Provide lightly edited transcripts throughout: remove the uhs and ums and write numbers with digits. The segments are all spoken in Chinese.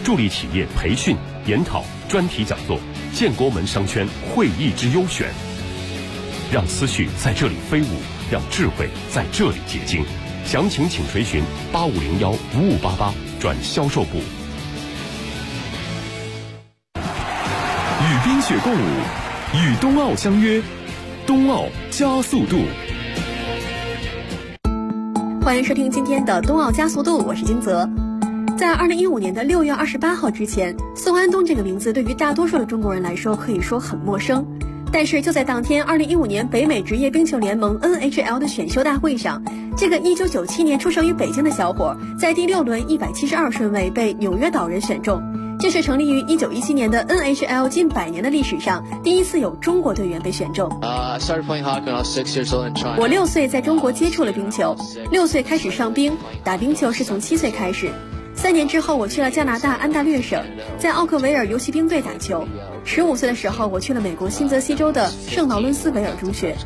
助力企业培训、研讨、专题讲座，建国门商圈会议之优选。让思绪在这里飞舞，让智慧在这里结晶。详情请垂询8501-5588转销售部。 与冰雪共舞，与冬奥相约，冬奥加速度。 欢迎收听今天的冬奥加速度，我是金泽。在2015年的6月28号之前，宋安东这个名字对于大多数的中国人来说可以说很陌生。但是就在当天2015年北美职业冰球联盟 NHL 的选秀大会上，这个1997年出生于北京的小伙在第6轮172顺位被纽约岛人选中。这是成立于1917年的 NHL 近100年的历史上第一次有中国队员被选中。 I started playing hockey when I was 6 years old in China. 我6岁在中国接触了冰球，6岁开始上冰，打冰球是从7岁开始。3年之后，我去了加拿大安大略省，在奥克维尔游骑兵队打球。15岁的时候，我去了美国新泽西州的圣劳伦斯维尔中学。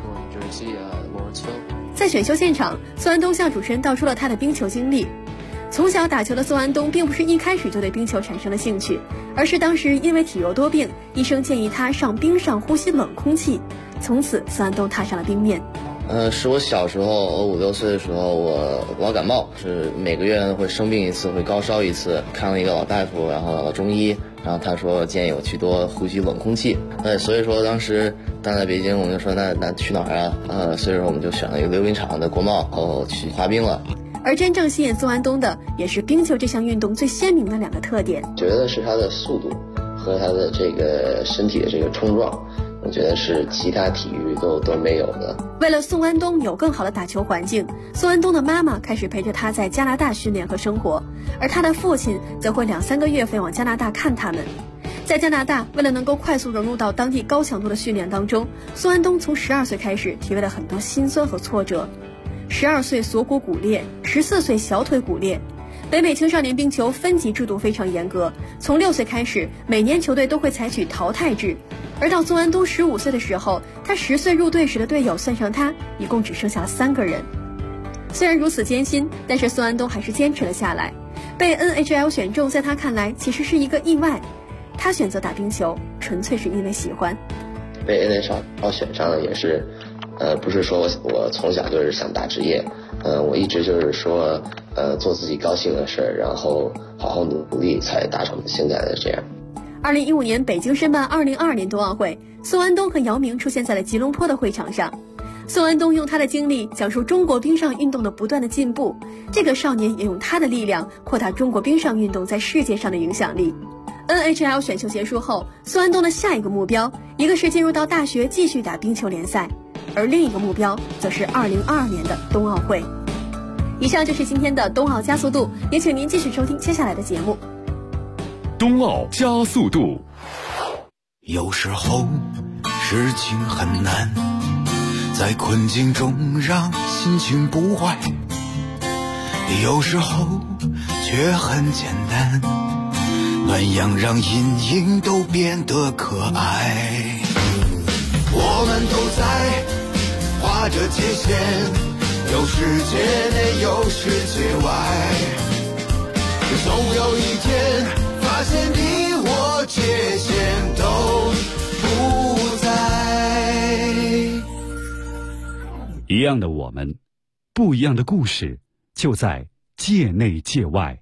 在选秀现场，宋安东向主持人道出了他的冰球经历。从小打球的宋安东并不是一开始就对冰球产生了兴趣，而是当时因为体弱多病，医生建议他上冰上呼吸冷空气。从此，宋安东踏上了冰面。 是我小时候，我5、6岁的时候，我老感冒，是每个月会生病一次，会高烧一次，看了一个老大夫，然后老中医，然后他说建议我去多呼吸冷空气。所以说当时在北京，我们就说那去哪儿啊？所以说我们就选了一个溜冰场的国贸，然后去滑冰了。 而真正吸引宋安东的，也是冰球这项运动最鲜明的2个特点。 觉得是它的速度和它的这个身体的这个冲撞，我觉得是其他体育都没有的。 为了宋安东有更好的打球环境，宋安东的妈妈开始陪着他在加拿大训练和生活，而他的父亲则会2、3个月飞往加拿大看他们。在加拿大，为了能够快速融入到当地高强度的训练当中，宋安东从12岁开始体会了很多辛酸和挫折。12岁锁骨骨裂，14岁小腿骨裂。北美青少年冰球分级制度非常严格，从6岁开始，每年球队都会采取淘汰制。而到宋安东15岁的时候，他10岁入队时的队友算上他，一共只剩下3个人。虽然如此艰辛，但是宋安东还是坚持了下来。被 NHL 选中，在他看来其实是一个意外。他选择打冰球，纯粹是因为喜欢。 被 NHL 选上了也是，不是说我从小就是想打职业，我一直就是说，做自己高兴的事儿，然后好好努力，才达成现在的这样。 2015年北京申办2022年冬奥会，宋安东和姚明出现在了吉隆坡的会场上。宋安东用他的经历讲述中国冰上运动的不断的进步，这个少年也用他的力量扩大中国冰上运动在世界上的影响力。NHL 选秀结束后，宋安东的下一个目标，一个是进入到大学继续打冰球联赛，而另一个目标则是2022年的冬奥会。以上就是今天的冬奥加速度，也请您继续收听接下来的节目。 冬奥加速度。 有时候事情很难，在困境中让心情不坏，有时候却很简单，暖阳让阴影都变得可爱。我们都在画着界限，有世界内有世界外，总有一天发现你我界限都不在。 一样的我们，不一样的故事，就在界内界外。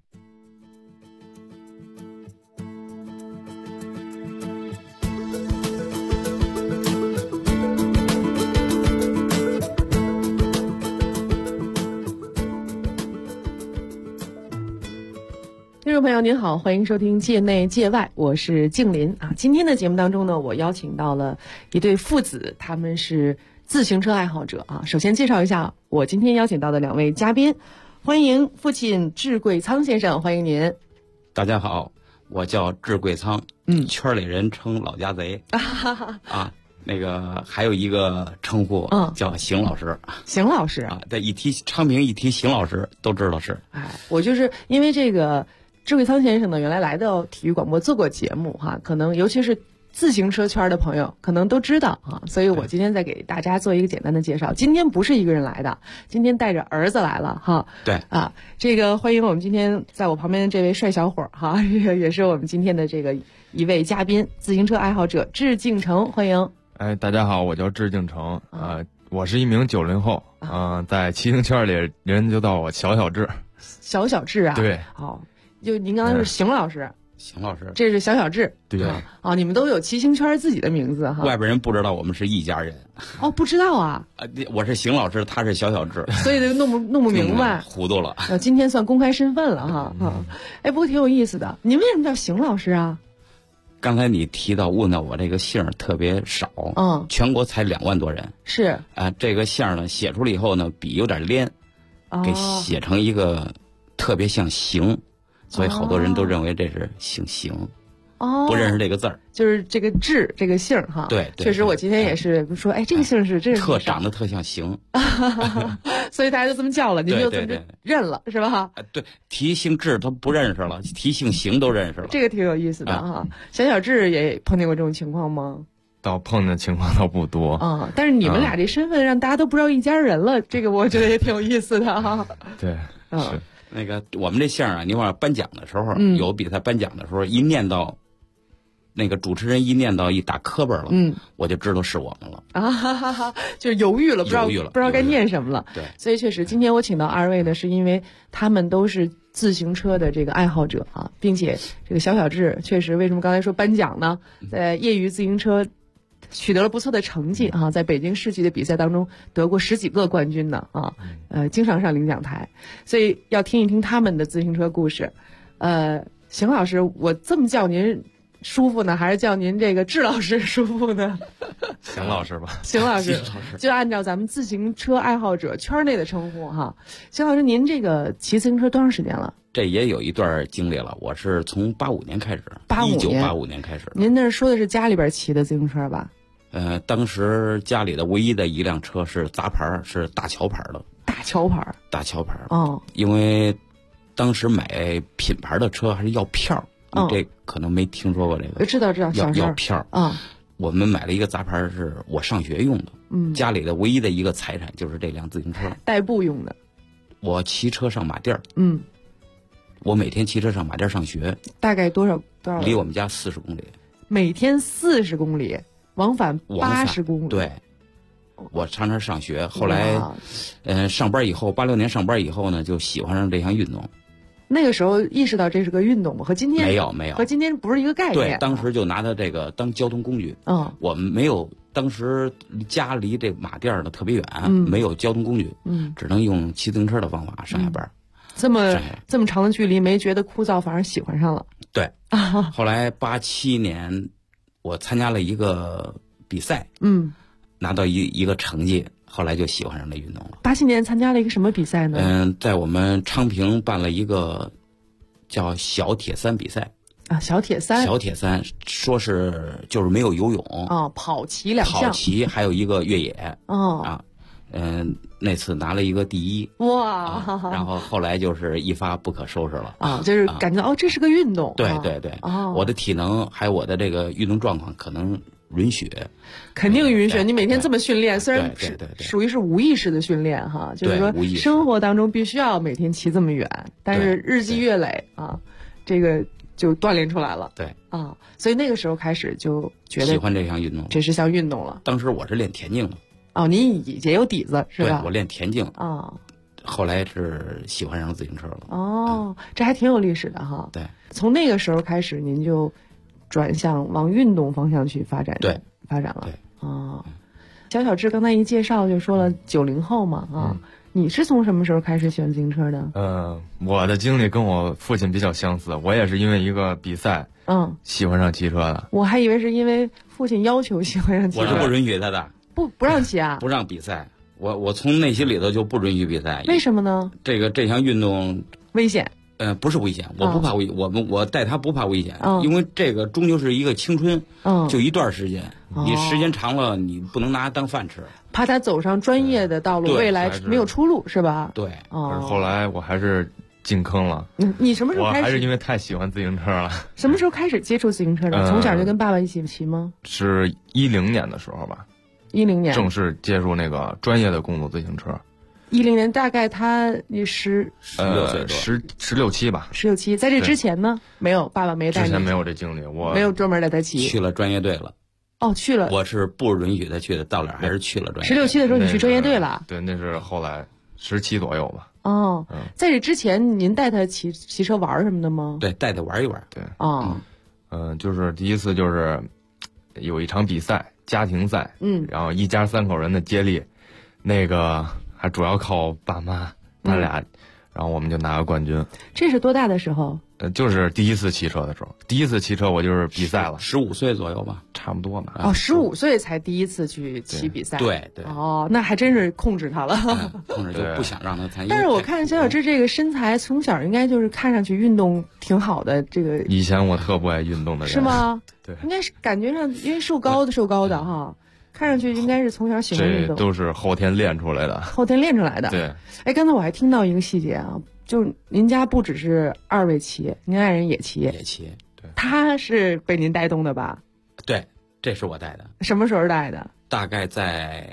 听众朋友您好，欢迎收听界内界外，我是静林啊。今天的节目当中呢，我邀请到了一对父子，他们是自行车爱好者啊。首先介绍一下我今天邀请到的2位嘉宾，欢迎父亲智贵仓先生，欢迎您。 大家好，我叫智贵仓，圈里人称老家贼啊。那个还有一个称呼，叫邢老师。 邢老师啊，在一提昌平一提邢老师都知道是。 我就是因为这个智贵仓先生呢，原来来到体育广播做过节目哈，可能尤其是自行车圈的朋友可能都知道啊，所以我今天再给大家做一个简单的介绍。今天不是一个人来的，今天带着儿子来了哈。 对啊， 这个欢迎我们今天在我旁边的这位帅小伙哈，也是我们今天的这个一位嘉宾，自行车爱好者致敬成，欢迎。 哎，大家好，我叫致敬成，我是一名90后，在骑行圈里人就叫我小志。 小志啊？对，就您刚才是邢老师。 邢老师， 这是小志， 对你们都有骑行圈自己的名字哈。 外边人不知道我们是一家人。 不知道啊？ 我是邢老师，他是小志， 所以就弄不明白， 糊涂了。 今天算公开身份了哈。不过挺有意思的。您为什么叫邢老师啊？ 刚才你问到我这个姓特别少，全国才2万多人。 是这个姓呢写出来以后呢，笔有点连，给写成一个特别像邢。所以好多人都认为这是姓邢，不认识这个字儿， 就是这个志这个姓哈。 对， 确实我今天也是说，这个姓是这特长得特像邢， 所以大家就这么叫了，您就这么认了是吧？ 对，提姓志他不认识了，提姓邢都认识了， 这个挺有意思的哈。小志也碰见过这种情况吗？ 倒碰见情况倒不多但是你们俩这身份让大家都不知道一家人了，这个我觉得也挺有意思的哈。 对，是。 那个我们这姓你往颁奖的时候，有比赛颁奖的时候，一念到那个主持人一念到一打磕巴了，我就知道是我们了就犹豫了，不知道该念什么了。 对， 所以确实今天我请到2位呢，是因为他们都是自行车的这个爱好者啊，并且这个小志确实为什么刚才说颁奖呢？在业余自行车取得了不错的成绩啊，在北京市级的比赛当中得过10几个冠军呢啊，经常上领奖台，所以要听一听他们的自行车故事。邢老师，我这么叫您舒服呢，还是叫您这个志老师舒服呢？ 邢老师吧。 邢老师，就按照咱们自行车爱好者圈内的称呼哈。邢老师，您这个骑自行车多长时间了？ 这也有一段经历了，我是从85年开始，1985年开始。 您那说的是家里边骑的自行车吧？ 当时家里的唯一的一辆车是杂牌，是大桥牌的。 大桥牌因为当时买品牌的车还是要票，你这可能没听说过这个。 知道， 要票我们买了一个杂牌，是我上学用的。家里的唯一的一个财产就是这辆自行车， 代步用的。 我骑车上马甸我每天骑车上马甸上学。 大概多少？ 离我们家40公里。 每天40公里。往返80公里。 对，我常常上学。后来，上班以后，86年上班以后呢，就喜欢上这项运动。 那个时候意识到这是个运动吗？和今天没有， 和今天不是一个概念。 对，当时就拿它这个当交通工具。我们没有，当时家离这马甸呢特别远，没有交通工具，只能用骑自行车的方法上下班。 这么长的距离，没觉得枯燥，反而喜欢上了。 对，后来87年。我参加了一个比赛，拿到一个成绩，后来就喜欢上这运动了。 87年参加了一个什么比赛呢？ 在我们昌平办了一个叫小铁三比赛啊，小铁三， 说是就是没有游泳跑骑2项， 跑骑还有一个越野那次拿了一个第1， 哇！ 然后后来就是一发不可收拾了就是感觉这是个运动。 对，我的体能还有我的这个运动状况可能允许， 肯定允许。你每天这么训练，虽然属于是无意识的训练哈，就是说生活当中必须要每天骑这么远，但是日积月累这个就锻炼出来了。 对所以那个时候开始就觉得喜欢这项运动， 这是项运动了。 当时我是练田径的。 您也有底子是吧？ 对，我练田径后来是喜欢上自行车了。 这还挺有历史的哈。 对， 从那个时候开始，您就转向往运动方向去发展了。对，小志刚才一介绍就说了90后嘛你是从什么时候开始喜欢自行车的？ 我的经历跟我父亲比较相似，我也是因为一个比赛喜欢上骑车的。 我还以为是因为父亲要求喜欢上骑车。 我是不允许他的。 不让骑啊！ 不让比赛，我从内心里头就不允许比赛。 为什么呢？ 这项运动危险。 不是危险，我不怕危，我带他不怕危险，因为这个终究是一个青春，就一段时间，你时间长了，你不能拿它当饭吃。 怕他走上专业的道路，未来没有出路，是吧？ 对。 后来我还是进坑了。 你什么时候开始？ 我还是因为太喜欢自行车了。 什么时候开始接触自行车的？从小就跟爸爸一起骑吗？ 是2010年的时候吧。 2010年正式接触那个专业的公路自行车。 2010年大概你 16岁多 ，16、17吧。 16、17，在这之前呢，没有，爸爸没带你。 之前没有这经历，我没有专门带他骑。 去了专业队了。 哦，去了。 我是不允许他去的，到了还是去了专业队。 16、17的时候你去专业队了？ 对，那是后来17左右吧。 哦，在这之前您带他骑车玩什么的吗？ 对，带他玩一玩。 对。 哦。 就是第一次就是有一场比赛，家庭赛，然后一家3口人的接力，那个还主要靠爸妈咱俩，然后我们就拿个冠军。 这是多大的时候？ 就是第一次骑车的时候。第一次骑车我就是比赛了 ，15岁左右吧， 差不多吧。 哦，15岁才第一次去骑比赛。 对。 哦，那还真是控制他了。 控制就不想让他参与。 但是我看小小志这个身材，从小应该就是看上去运动挺好的。这个以前我特不爱运动的人。 是吗？ 对， 应该是感觉上，因为瘦高的哈。看上去应该是从小喜欢运动， 这都是后天练出来的。 后天练出来的。 对。 哎，刚才我还听到一个细节啊，就是您家不只是2位骑，您爱人也骑。 对。 他是被您带动的吧？ 对，这是我带的。 什么时候带的？ 大概在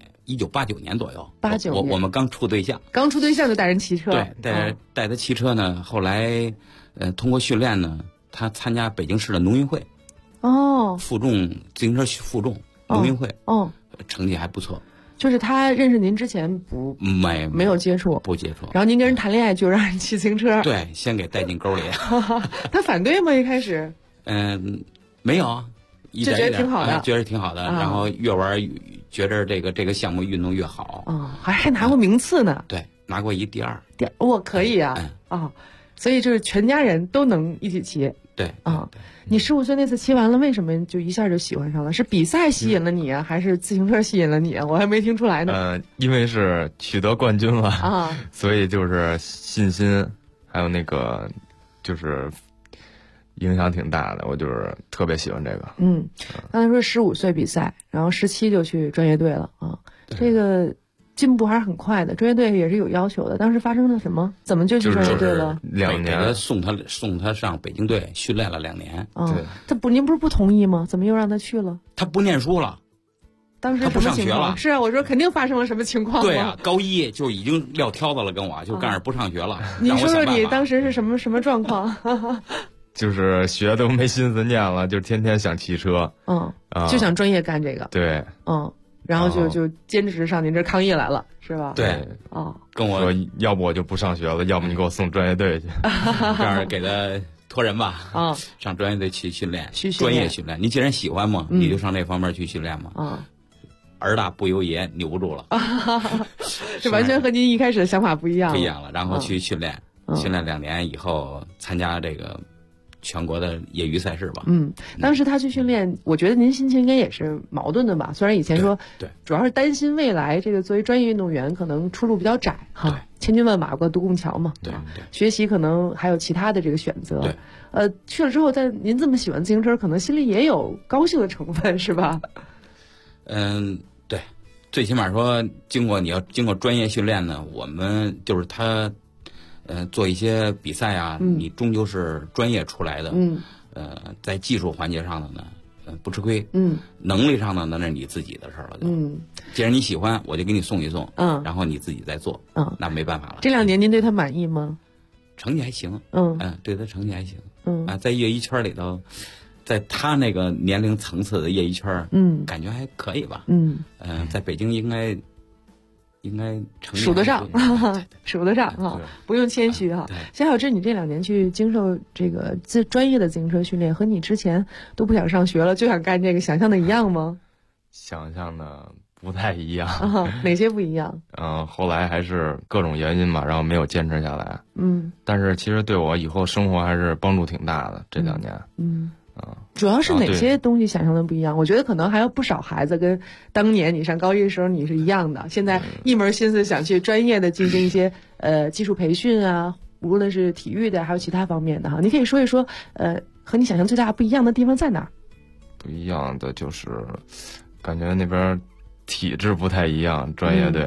1989年左右。 89年。 我们刚处对象。 刚处对象就带人骑车。 对，带他骑车呢。后来，通过训练呢，他参加北京市的农运会。 哦。 负重自行车负重。农运会成绩还不错。 就是他认识您之前没有接触， 不接触。 然后您跟人谈恋爱就让人骑自行车。 对，先给带进沟里。 他反对吗？一开始？ 没有啊， 就觉得挺好的， 觉得挺好的。然后越玩觉得这个项目运动越好。 还拿过名次呢。 对，拿过第二。 我可以啊。所以就是全家人都能一起骑。 对。 你15岁那次骑完了，为什么就一下就喜欢上了？是比赛吸引了你啊，还是自行车吸引了你啊？我还没听出来呢。 因为是取得冠军了所以就是信心，还有那个就是影响挺大的。我就是特别喜欢这个。 刚才说15岁比赛，然后17就去专业队了啊。这个进步还是很快的，专业队也是有要求的。当时发生了什么？怎么就去专业队了 ？2年， 送他上北京队训练了2年。 对，您不是不同意吗？怎么又让他去了？ 他不念书了。 当时什么情况？是啊，我说肯定发生了什么情况。 对啊，高1就已经撂挑子了，跟我就干着不上学了。 你说说你当时是什么状况？ 就是学都没心思念了，就天天想骑车。 就想专业干这个。 对。 然后就坚持上您这抗议来了，是吧？ 对。跟我说，要不我就不上学了，要不你给我送专业队去。 这样给他托人吧。上专业队去训练，专业训练。你既然喜欢嘛，你就上这方面去训练嘛。儿大不由爷，扭不住了。 这完全和您一开始的想法不一样。 不一样了，然后去训练，训练2年以后参加这个全国的业余赛事吧。 当时他去训练，我觉得您心情应该也是矛盾的吧？虽然以前说， 对， 主要是担心未来这个作为专业运动员可能出路比较窄哈，千军万马过独木桥嘛。 对， 学习可能还有其他的这个选择。 对， 去了之后，在您这么喜欢自行车，可能心里也有高兴的成分，是吧？ 对，最起码说，你要经过专业训练呢，我们就是他。做一些比赛啊，你终究是专业出来的。在技术环节上的呢，不吃亏。能力上的那是你自己的事儿了。既然你喜欢，我就给你送一送。然后你自己再做。那没办法了。 这2年您对他满意吗？ 成绩还行。对他成绩还行。在业余圈里头，在他那个年龄层次的业余圈，感觉还可以吧。在北京应该数得上，数得上哈，不用谦虚哈。小小志，你这2年去经受这个专业的自行车训练，和你之前都不想上学了，就想干这个，想象的一样吗？ 想象的不太一样。 哪些不一样？ 后来还是各种原因嘛，然后没有坚持下来。但是其实对我以后生活还是帮助挺大的。这2年。 主要是哪些东西想象的不一样？我觉得可能还有不少孩子跟当年你上高1的时候你是一样的，现在一门心思想去专业的进行一些技术培训啊，无论是体育的还有其他方面的哈。你可以说一说和你想象最大不一样的地方在哪儿？ 不一样的就是感觉那边体制不太一样，专业队。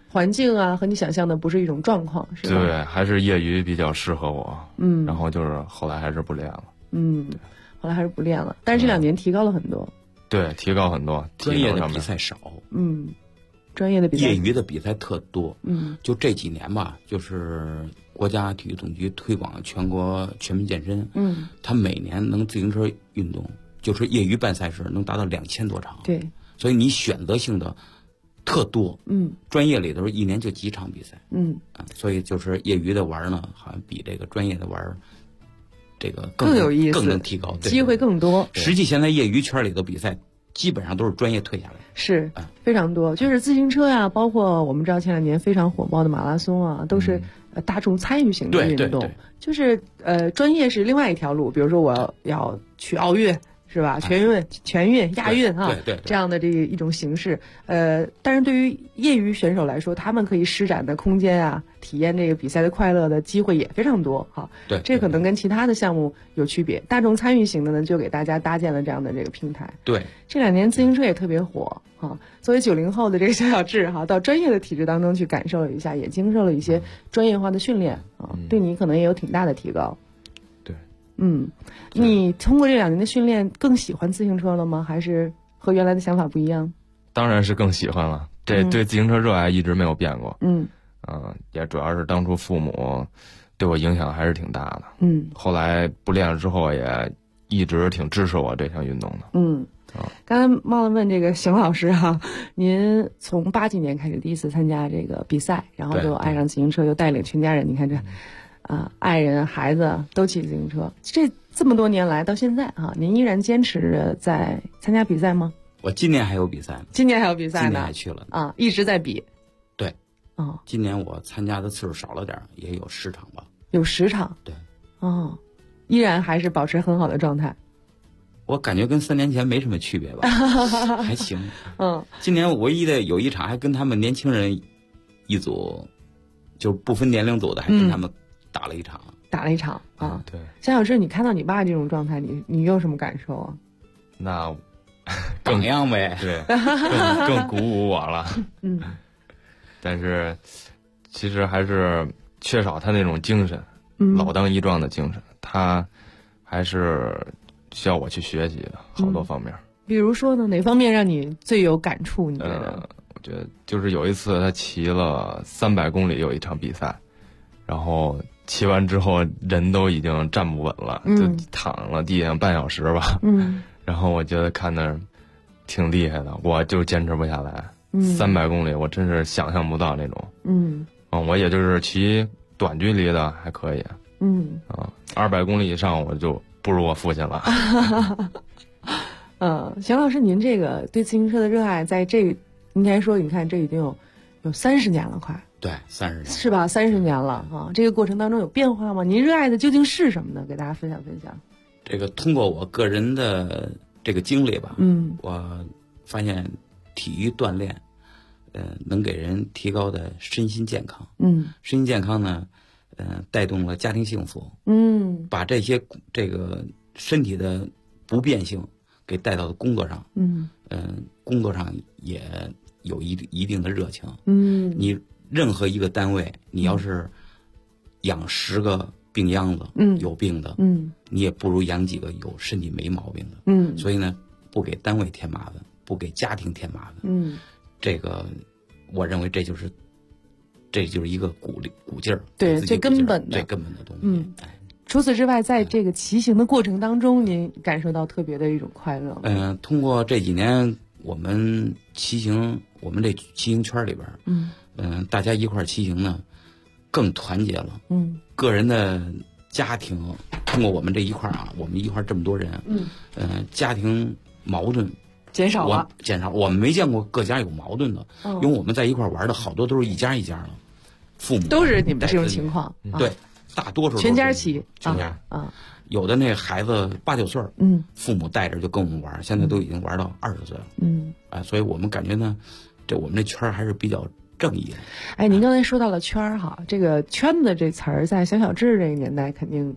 环境啊和你想象的不是一种状况，是吧？ 对，还是业余比较适合我。然后就是后来还是不练了。 后来还是不练了，但是这2年提高了很多。 对，提高很多。 专业的比赛少。 专业的比赛， 业余的比赛特多。就这几年吧，就是国家体育总局推广全国全民健身。他每年能自行车运动，就是业余办赛事能达到2000多场。 对， 所以你选择性的特多。专业里头1年就几场比赛。所以就是业余的玩呢，好像比这个专业的玩这个更有意思， 更能提高， 机会更多。 实际现在业余圈里的比赛基本上都是专业退下来， 是非常多。就是自行车呀，包括我们知道前2年非常火爆的马拉松啊，都是大众参与型的运动。 对， 就是专业是另外一条路，比如说我要去奥运。是吧？全运、亚运啊， 对， 这样的这一种形式。但是对于业余选手来说，他们可以施展的空间啊，体验这个比赛的快乐的机会也非常多哈。 对， 这可能跟其他的项目有区别。大众参与型的呢，就给大家搭建了这样的这个平台。 对， 这2年自行车也特别火哈。作为90后的这个小小智哈，到专业的体制当中去感受了一下，也经受了一些专业化的训练啊，对你可能也有挺大的提高。你通过这2年的训练，更喜欢自行车了吗？还是和原来的想法不一样？ 当然是更喜欢了。这对自行车热爱一直没有变过。也主要是当初父母对我影响还是挺大的。后来不练了之后，也一直挺支持我这项运动的。 刚才忘了问这个邢老师哈，您从80几年开始第一次参加这个比赛，然后就爱上自行车，又带领全家人，你看这。爱人、孩子都骑自行车，这么多年来到现在啊，您依然坚持着在参加比赛吗？ 我今年还有比赛呢。 今年还有比赛呢？ 今年还去了啊，一直在比。 对。今年我参加的次数少了点，也有10场吧。 有10场。 对。 依然还是保持很好的状态。 我感觉跟3年前没什么区别吧，还行。今年唯一的有一场还跟他们年轻人一组，就不分年龄组的，还跟他们打了一场啊！ 对， 夏小志，你看到你爸这种状态，你有什么感受啊？ 那榜样呗， 对，更鼓舞我了。但是其实还是缺少他那种精神，老当益壮的精神，他还是需要我去学习的好多方面。 比如说呢，哪方面让你最有感触？你觉得？ 我觉得就是有一次他骑了300公里有一场比赛，然后骑完之后人都已经站不稳了，就躺了地上半小时吧。然后我觉得看着挺厉害的，我就坚持不下来。300公里我真是想象不到那种。我也就是骑短距离的还可以。200公里以上我就不如我父亲了。 邢老师，您这个对自行车的热爱，在这应该说，你看这已经有30年了，快。 对，30年是吧？30年了啊！这个过程当中有变化吗？您热爱的究竟是什么呢？给大家分享分享。 这个通过我个人的这个经历吧，我发现体育锻炼，能给人提高的身心健康。身心健康呢，带动了家庭幸福。把这些这个身体的不便性给带到工作上。工作上也有一定的热情。你任何一个单位，你要是养10个病秧子，有病的，你也不如养几个有身体没毛病的。所以呢，不给单位添麻烦，不给家庭添麻烦。这个我认为这就是一个鼓劲儿， 对，最根本的东西。 除此之外，在这个骑行的过程当中，您感受到特别的一种快乐吗？ 通过这几年我们骑行，我们这骑行圈里边，大家一块儿骑行呢，更团结了。个人的家庭通过我们这一块儿啊，我们一块儿这么多人，家庭矛盾减少了。 我们没见过各家有矛盾的，因为我们在一块儿玩的好多都是一家一家的，父母都是你们这种情况。 对，大多数全家骑， 全家啊。有的那孩子8、9岁，父母带着就跟我们玩，现在都已经玩到20岁了。所以我们感觉呢，我们这圈还是比较正义的。 哎，您刚才说到了圈儿哈，这个圈子这词儿在小小智这个年代肯定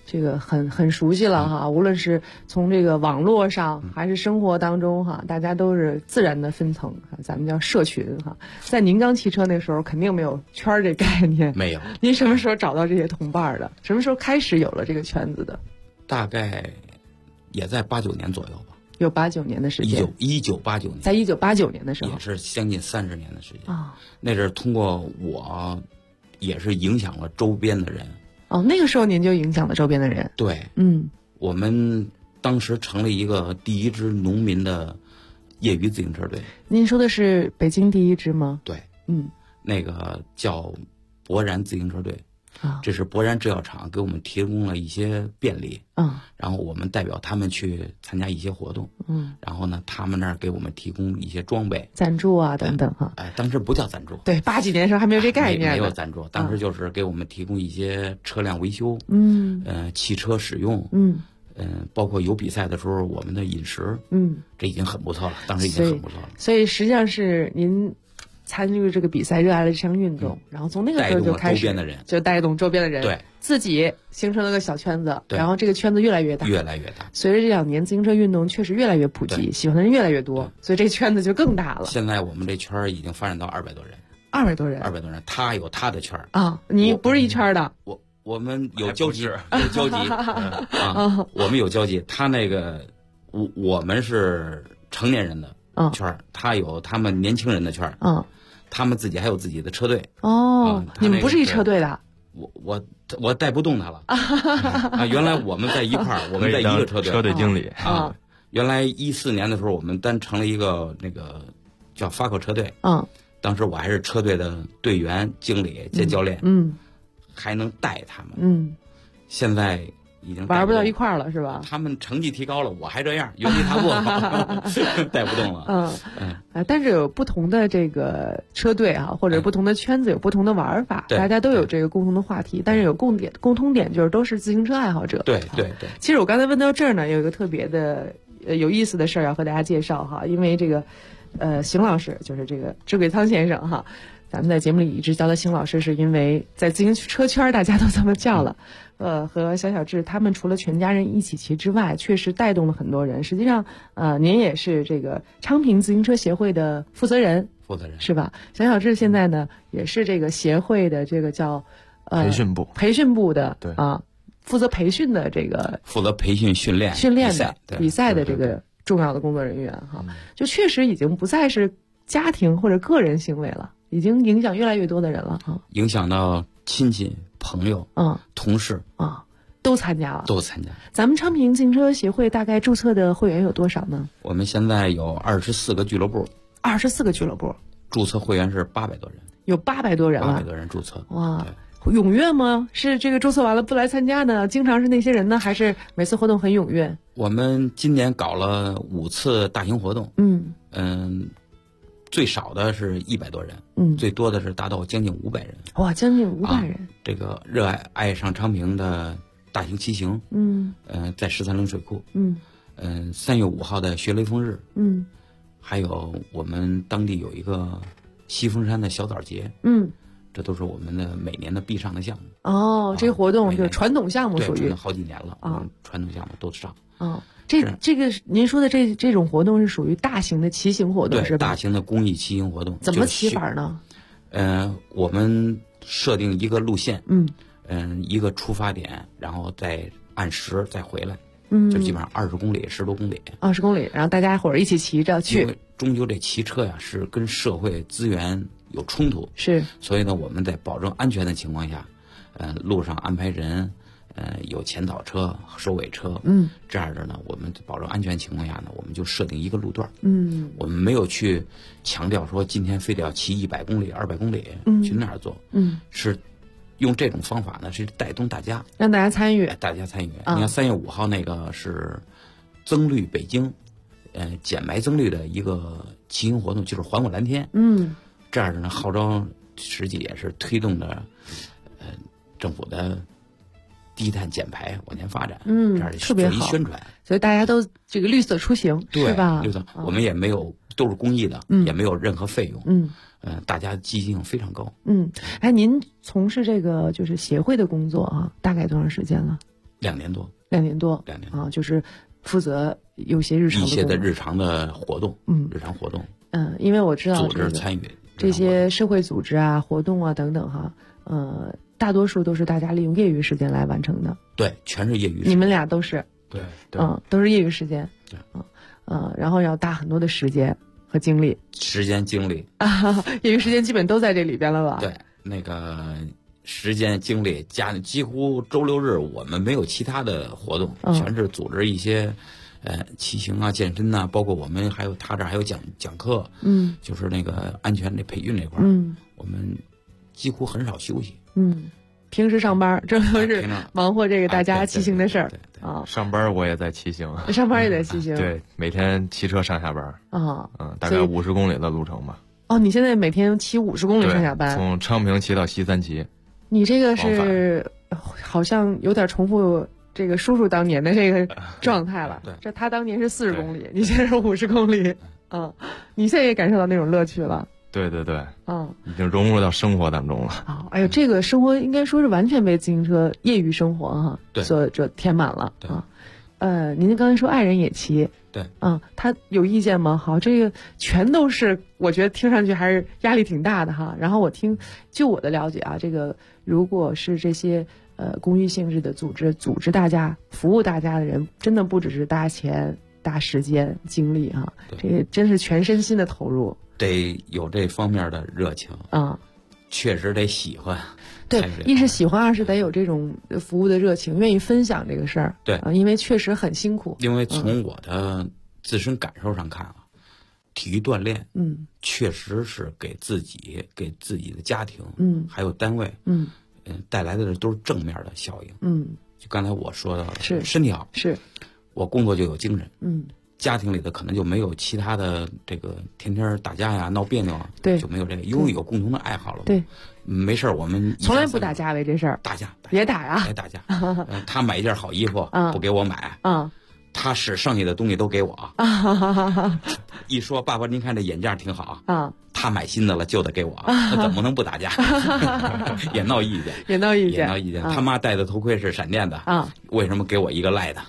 这个很熟悉了哈，无论是从这个网络上还是生活当中哈，大家都是自然的分层，咱们叫社群哈。在您刚骑车那时候，肯定没有圈儿这概念， 没有。 您什么时候找到这些同伴的？什么时候开始有了这个圈子的？ 大概也在89年左右吧。 有89年的时间。 1989年， 在1989年的时候， 也是将近30年的时间啊。 那阵通过我，也是影响了周边的人。 哦，那个时候您就影响了周边的人。 对，我们当时成立一个第一支农民的业余自行车队。 您说的是北京第一支吗？ 对，那个叫博然自行车队。这是博然制药厂给我们提供了一些便利，然后我们代表他们去参加一些活动，然后呢，他们那儿给我们提供一些装备、 赞助啊等等哈。 当时不叫赞助， 对，80几年的时候还没有这概念， 没有赞助，当时就是给我们提供一些车辆维修，汽车使用，包括有比赛的时候我们的饮食，这已经很不错了，当时已经很不错了。 所以实际上是您参与这个比赛，热爱了这项运动，然后从那个时候就开始就带动周边的人， 对， 自己形成了个小圈子，然后这个圈子越来越大， 越来越大。 随着这2年自行车运动确实越来越普及，喜欢的人越来越多，所以这个圈子就更大了。 现在我们这圈已经发展到200多人 ，200多人， 他有他的圈啊，你不是一圈的， 我们有交集，有交集啊，我们有交集。他那个我们是成年人的圈，他有他们年轻人的圈，他们自己还有自己的车队。 你们不是一车队的？ 我带不动他了啊！原来我们在一块儿，我们在一个车队， 车队经理啊。原来14年的时候，我们单成了一个那个叫发口车队。当时我还是车队的队员、经理兼教练，还能带他们。现在已经玩不到一块儿了，是吧？ 他们成绩提高了，我还这样，原地踏步，带不动了。 但是有不同的这个车队啊，或者不同的圈子有不同的玩法，大家都有这个共同的话题，但是有共通点就是都是自行车爱好者。 对。 其实我刚才问到这儿呢，有一个特别的有意思的事儿要和大家介绍哈，因为这个邢老师就是这个支轨仓先生哈。咱们在节目里一直叫他邢老师，是因为在自行车圈大家都这么叫了。和小志他们除了全家人一起骑之外，确实带动了很多人。实际上，您也是这个昌平自行车协会的负责人是吧？小志现在呢也是这个协会的这个叫培训部的对负责培训的这个负责培训训练的比赛的这个重要的工作人员哈，就确实已经不再是家庭或者个人行为了。已经影响越来越多的人了哈， 影响到亲戚、朋友、同事都参加了，咱们昌平自行车协会大概注册的会员有多少呢？ 我们现在有24个俱乐部 ，24个俱乐部， 注册会员是800多人， 有800多人了 ，800多人注册， 哇！踊跃吗？是这个注册完了不来参加呢？经常是那些人呢，还是每次活动很踊跃？ 我们今年搞了5次大型活动，最少的是100多人，最多的是达到将近500人。 哇，将近500人！ 这个热爱上昌平的大型骑行，在13陵水库，3月5号的学雷锋日，还有我们当地有一个西峰山的小枣节，这都是我们的每年的必上的项目。 这个活动就是传统项目，属于好几年了啊，传统项目都上。 这个您说的这种活动是属于大型的骑行活动，是吧？ 大型的公益骑行活动。 怎么骑法呢？ 我们设定一个路线，一个出发点，然后再按时再回来，就基本上20公里，10多公里。20公里，然后大家伙儿一起骑着去。因为终究这骑车呀是跟社会资源有冲突，是，所以呢，我们在保证安全的情况下，路上安排人。有前导车、收尾车，这样的呢，我们保证安全情况下呢，我们就设定一个路段，我们没有去强调说今天非得要骑100公里、200公里，去那儿做，是用这种方法呢，是带动大家，让大家参与，你看3月5号那个是增绿北京，减霾增绿的一个骑行活动，就是环我蓝天，这样的呢，号召实际也是推动的，政府的。低碳减排往前发展，这样特别好，宣传，所以大家都这个绿色出行，是吧？绿色，我们也没有都是公益的，也没有任何费用，大家积极性非常高。您从事这个就是协会的工作啊，大概多长时间了 2年多啊，就是负责有些日常的活动，日常活动。 因为我知道组织参与这些社会组织啊、活动啊等等哈，大多数都是大家利用业余时间来完成的。 对，全是业余时间。 你们俩都是。 对， 都是业余时间。 对， 然后要搭很多的时间和精力。业余时间基本都在这里边了吧？ 对，那个时间精力几乎周六日我们没有其他的活动，全是组织一些骑行啊、健身啊，包括我们他这还有讲课，就是那个安全的培训这块，我们几乎很少休息。 平时上班这都是忙活这个大家骑行的事儿啊。 上班我也在骑行， 上班也在骑行。 对，每天骑车上下班啊， 大概50公里的路程吧。 哦，你现在每天骑50公里上下班？ 从昌平骑到西三旗。 你这个是好像有点重复这个叔叔当年的这个状态了。这他当年是40公里，你现在是50公里。你现在也感受到那种乐趣了。 对，已经融入到生活当中了。 哎呦，这个生活应该说是完全被自行车业余生活所填满了啊。您刚才说爱人也骑， 对， 他有意见吗？好，这个全都是，我觉得听上去还是压力挺大的哈。然后就我的了解啊，这个如果是这些公益性质的组织大家服务大家的人，真的不只是搭钱、搭时间、精力哈，这个真是全身心的投入。 得有这方面的热情确实得喜欢。 对，一是喜欢，二是得有这种服务的热情，愿意分享这个事儿。 对因为确实很辛苦。 因为从我的自身感受上看体育锻炼确实是给自己的家庭还有单位带来的都是正面的效应。就刚才我说的是身体好， 是我工作就有精神。家庭里的可能就没有其他的这个天天打架呀、闹别扭啊， 对， 就没有这个，因为有共同的爱好了。 对， 没事我们从来不打架为这事儿。 打架也打呀， 也打架。他买一件好衣服不给我买，他使剩下的东西都给我。一说爸爸，您看这眼镜挺好他买新的了，旧的给我，那怎么能不打架？也闹意见。他妈戴的头盔是闪电的为什么给我一个赖的？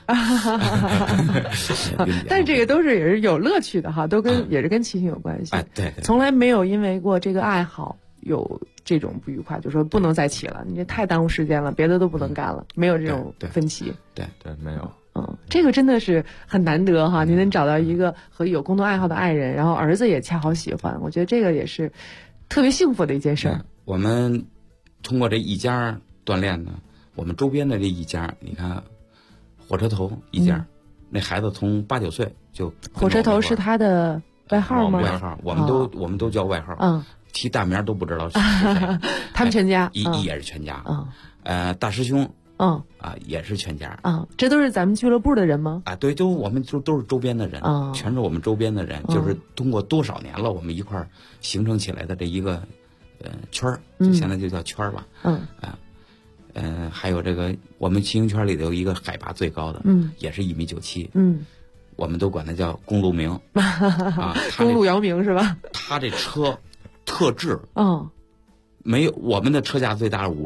但是这个也是有乐趣的哈，也是跟骑行有关系。 对， 从来没有因为过这个爱好有这种不愉快，就说不能再骑了，你这太耽误时间了，别的都不能干了，没有这种分歧。 对， 没有。 这个真的是很难得哈，您能找到一个和有共同爱好的爱人，然后儿子也恰好喜欢，我觉得这个也是特别幸福的一件事。 我们通过这一家锻炼呢，我们周边的这一家，你看火车头一家，那孩子从8、9岁就火车头是他的外号吗？ 外号，我们都叫外号。提大名都不知道是谁。 他们全家也是全家。大师兄。也是全家这都是咱们俱乐部的人吗？ 对，我们都是周边的人全是我们周边的人，就是通过多少年了，我们一块儿形成起来的这一个圈儿，现在就叫圈儿吧。还有这个我们骑行圈里头有一个海拔最高的，也是1.97米，我们都管它叫公路名公路姚明是吧？ 他这车特制没有，我们的车架最大是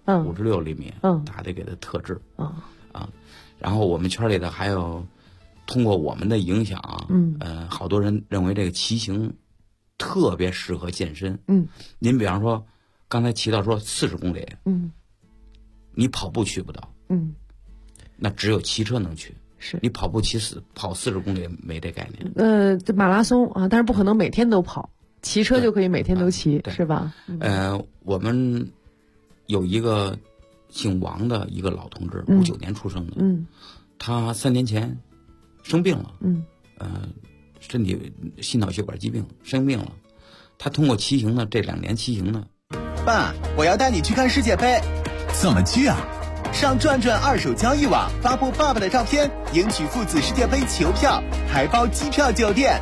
56厘米，他得给它特制然后我们圈里的还有通过我们的影响好多人认为这个骑行特别适合健身。您比方说刚才提到说40公里，你跑步去不到，那只有骑车能去。 是你跑步跑40公里没这概念。 这马拉松但是不可能每天都跑。骑车就可以每天都骑，是吧？ 我们有一个姓王的一个老同志，59年出生的，他3年前生病了，身体心脑血管疾病生病了，他通过骑行呢，这2年骑行呢， 爸，我要带你去看世界杯， 怎么去啊？ 上转转二手交易网发布爸爸的照片，赢取父子世界杯球票，还包机票酒店。